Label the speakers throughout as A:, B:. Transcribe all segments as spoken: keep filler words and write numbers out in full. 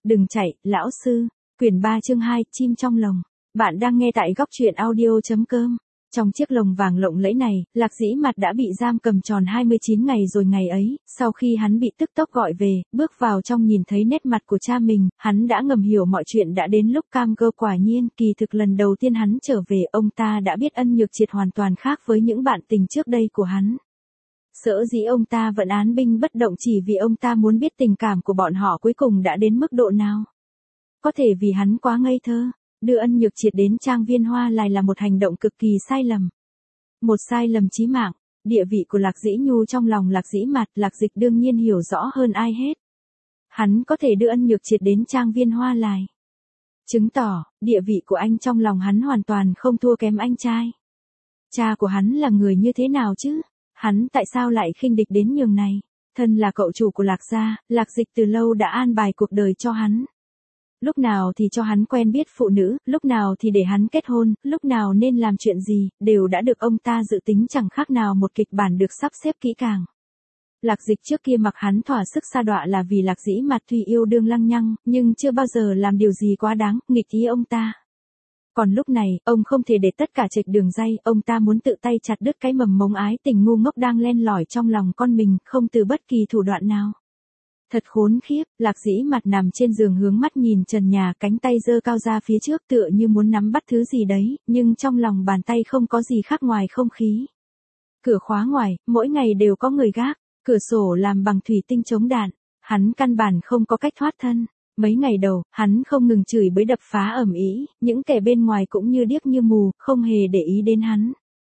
A: Đừng chạy, lão sư. Quyển ba chương hai, chim trong lồng. Bạn đang nghe tại góc truyện audio.com. Trong chiếc lồng vàng lộng lẫy này, Lạc Dĩ Mạt đã bị giam cầm tròn hai mươi chín ngày rồi ngày ấy, sau khi hắn bị tức tốc gọi về, bước vào trong nhìn thấy nét mặt của cha mình, hắn đã ngầm hiểu mọi chuyện đã đến lúc cam go. Quả nhiên, kỳ thực lần đầu tiên hắn trở về, ông ta đã biết Ân Nhược Triệt hoàn toàn khác với những bạn tình trước đây của hắn. Sở dĩ ông ta vẫn án binh bất động chỉ vì ông ta muốn biết tình cảm của bọn họ cuối cùng đã đến mức độ nào. Có thể vì hắn quá ngây thơ, đưa Ân Nhược Triệt đến trang viên Hoa Lài là một hành động cực kỳ sai lầm. Một sai lầm chí mạng. Địa vị của Lạc Dĩ Nhu trong lòng Lạc Dĩ Mạt, Lạc Dịch đương nhiên hiểu rõ hơn ai hết. Hắn có thể đưa Ân Nhược Triệt đến trang viên Hoa Lài, chứng tỏ, địa vị của anh trong lòng hắn hoàn toàn không thua kém anh trai. Cha của hắn là người như thế nào chứ? Hắn tại sao lại khinh địch đến nhường này? Thân là cậu chủ của Lạc gia, Lạc Dịch từ lâu đã an bài cuộc đời cho hắn. Lúc nào thì cho hắn quen biết phụ nữ, lúc nào thì để hắn kết hôn, lúc nào nên làm chuyện gì, đều đã được ông ta dự tính chẳng khác nào một kịch bản được sắp xếp kỹ càng. Lạc Dịch trước kia mặc hắn thỏa sức sa đọa là vì Lạc Dĩ Mạt tuy yêu đương lăng nhăng, nhưng chưa bao giờ làm điều gì quá đáng, nghịch ý ông ta. Còn lúc này, ông không thể để tất cả chệch đường ray, ông ta muốn tự tay chặt đứt cái mầm mống ái tình ngu ngốc đang len lỏi trong lòng con mình, không từ bất kỳ thủ đoạn nào. Thật khốn khiếp, Lạc Dĩ Mạt nằm trên giường hướng mắt nhìn trần nhà, cánh tay giơ cao ra phía trước tựa như muốn nắm bắt thứ gì đấy, nhưng trong lòng bàn tay không có gì khác ngoài không khí. Cửa khóa ngoài, mỗi ngày đều có người gác, cửa sổ làm bằng thủy tinh chống đạn, hắn căn bản không có cách thoát thân. Mấy ngày đầu, hắn không ngừng chửi bới đập phá ầm ĩ, những kẻ bên ngoài cũng như điếc như mù, không hề để ý đến hắn.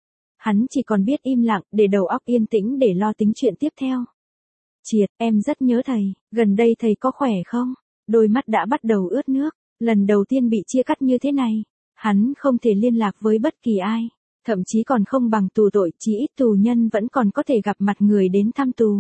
A: Hắn chỉ còn biết im lặng, để đầu óc yên tĩnh để lo tính chuyện tiếp theo. Triệt, em rất nhớ thầy, gần đây thầy có khỏe không? Đôi mắt đã bắt đầu ướt nước, lần đầu tiên bị chia cắt như thế này, hắn không thể liên lạc với bất kỳ ai, thậm chí còn không bằng tù tội, chỉ ít tù nhân vẫn còn có thể gặp mặt người đến thăm tù.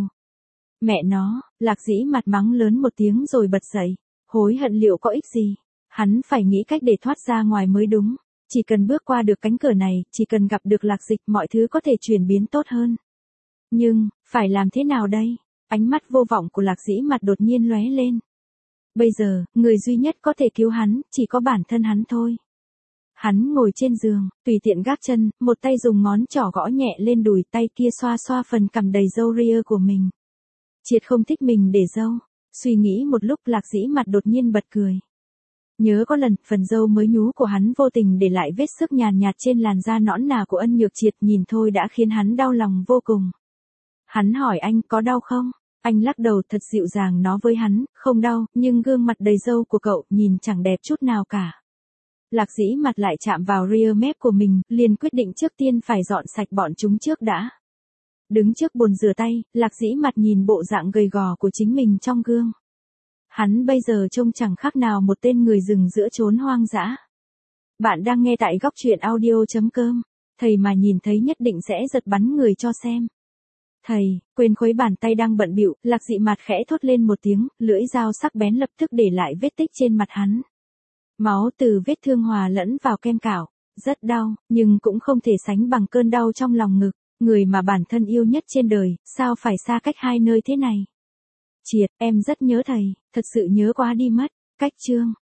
A: Mẹ nó, Lạc Dĩ Mạt mắng lớn một tiếng rồi bật dậy. Hối hận liệu có ích gì? Hắn phải nghĩ cách để thoát ra ngoài mới đúng. Chỉ cần bước qua được cánh cửa này, chỉ cần gặp được Lạc Dịch, mọi thứ có thể chuyển biến tốt hơn. Nhưng, phải làm thế nào đây? Ánh mắt vô vọng của Lạc Dĩ Mạt đột nhiên lóe lên. Bây giờ, người duy nhất có thể cứu hắn, chỉ có bản thân hắn thôi. Hắn ngồi trên giường, tùy tiện gác chân, một tay dùng ngón trỏ gõ nhẹ lên đùi, tay kia xoa xoa phần cằm đầy râu ria của mình. Triệt không thích mình để râu. Suy nghĩ một lúc, Lạc Dĩ Mạt đột nhiên bật cười. Nhớ có lần, phần râu mới nhú của hắn vô tình để lại vết xước nhàn nhạt trên làn da nõn nà của Ân Nhược Triệt, nhìn thôi đã khiến hắn đau lòng vô cùng. Hắn hỏi anh có đau không? Anh lắc đầu thật dịu dàng nói với hắn, không đau, nhưng gương mặt đầy râu của cậu nhìn chẳng đẹp chút nào cả. Lạc Dĩ Mạt lại chạm vào rear mép của mình, liền quyết định trước tiên phải dọn sạch bọn chúng trước đã. Đứng trước bồn rửa tay, Lạc Dĩ Mạt nhìn bộ dạng gầy gò của chính mình trong gương. Hắn bây giờ trông chẳng khác nào một tên người rừng giữa chốn hoang dã. Bạn đang nghe tại góc truyện audio.com. Thầy mà nhìn thấy nhất định sẽ giật bắn người cho xem. Thầy, quên khuấy bàn tay đang bận bịu, Lạc Dĩ Mạt khẽ thốt lên một tiếng, lưỡi dao sắc bén lập tức để lại vết tích trên mặt hắn. Máu từ vết thương hòa lẫn vào kem cạo, rất đau, nhưng cũng không thể sánh bằng cơn đau trong lòng ngực. Người mà bản thân yêu nhất trên đời, sao phải xa cách hai nơi thế này? Triệt, em rất nhớ thầy, thật sự nhớ quá đi mất. Cách chương.